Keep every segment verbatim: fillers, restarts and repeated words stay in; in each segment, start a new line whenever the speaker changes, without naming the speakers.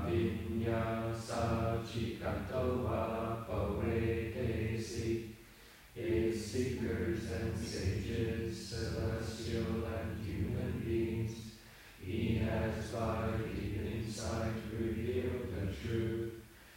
vinya Sachikatoa Pavetesi. Its seekers and sages, celestial and human beings, he has by deep insight revealed the truth.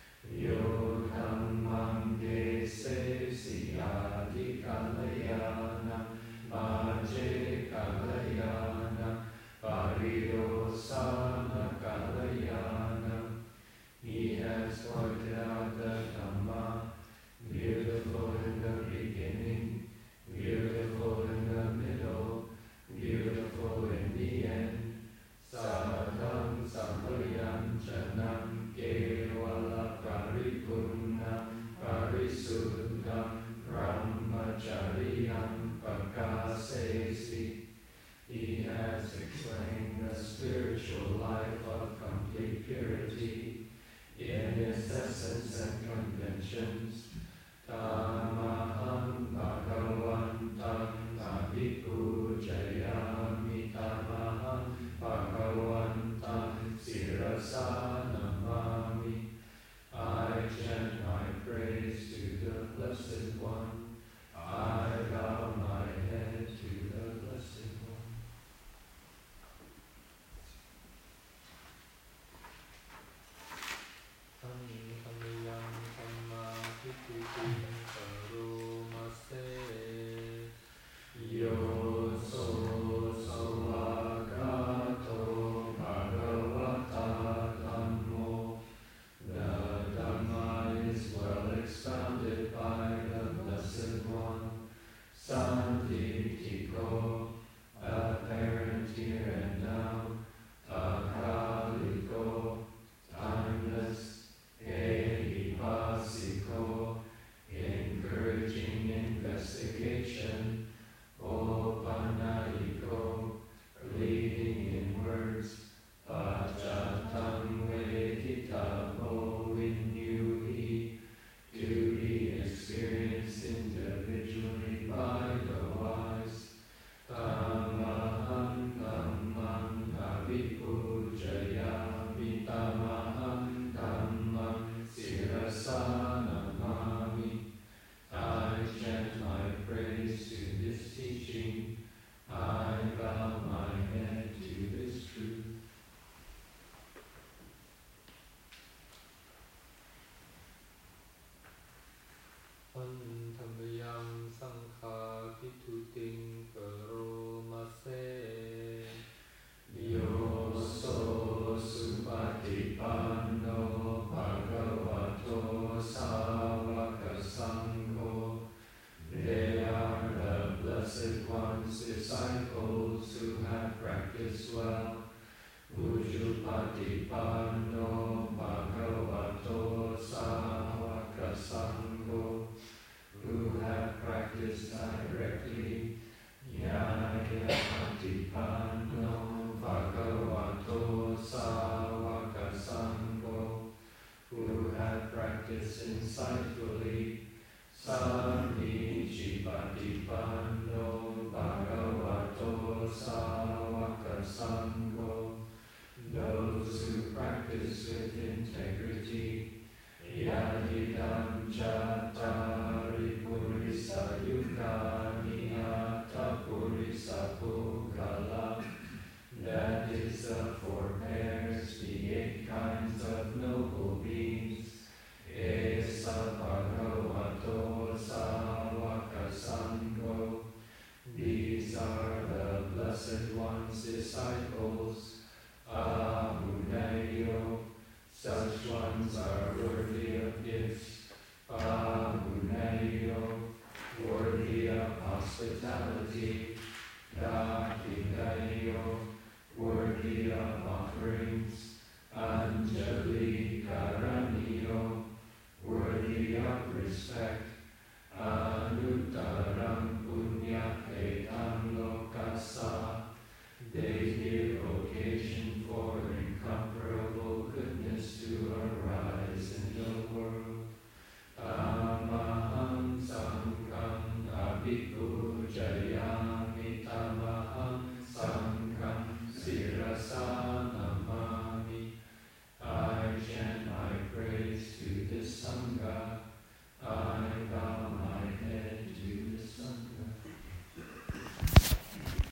Yodhammam dese siyadi kalayana, maje kalayana, paridosana kalayana. He has pointed out the Dhamma, beautiful in the beginning, beautiful in the middle, beautiful in the end. Sadham Sampayam Janam Kevala Paripurna Parisuddha Brahmachariyam Pakasesi. He has explained the spiritual life of complete purity in its essence and conventions. Tamaham Bhagavantam Abhipujayami Tamaham Bhagavantam Sirasa Namami. I chant my praise to the Blessed One. I bow my head to the Blessed One. Samyam Sammahitim Karomase. Yo so Sawagato Bhagavata Dhammo. The Dhamma is well expounded by the Blessed One. Sanditiko, apparent here and now. Akaliko, timeless. Ehipasiko, encouraging investigation. Opanaiko, leading in words. Pachatam veditamo vinyuhi, duty experienced individually by the wise. Tamaham dhammam abhipujayami tamaham dhammam sirasa namami. I chant my praise to this teaching. I bow my head to this truth. Antamayam Sankha Pituting Karomase. Yo so Supatipanno Bhagavato Savaka Sangho. They are the Blessed One's disciples who have practiced well. Ujupatipanno Bhagavato Savaka Sangho, who have practiced directly. Yajapatipanno Bhagavato Savaka Sangho, who have practiced insightfully. Samijipatipanno Bhagavato Savaka Sangho, those who practice with integrity. Yadidam Chattari Purisa Yukani Atta Purisa Pugala. That is the four pairs, the eight kinds of noble beings. Esa Bhagavato Savaka Sangho. These are the Blessed One's disciples. Ahunayo, such ones are worthy of gifts. Ahunayo, worthy of hospitality. Dakinayo, worthy of offerings. Anjali Karaniyo, worthy of respect. Anuttara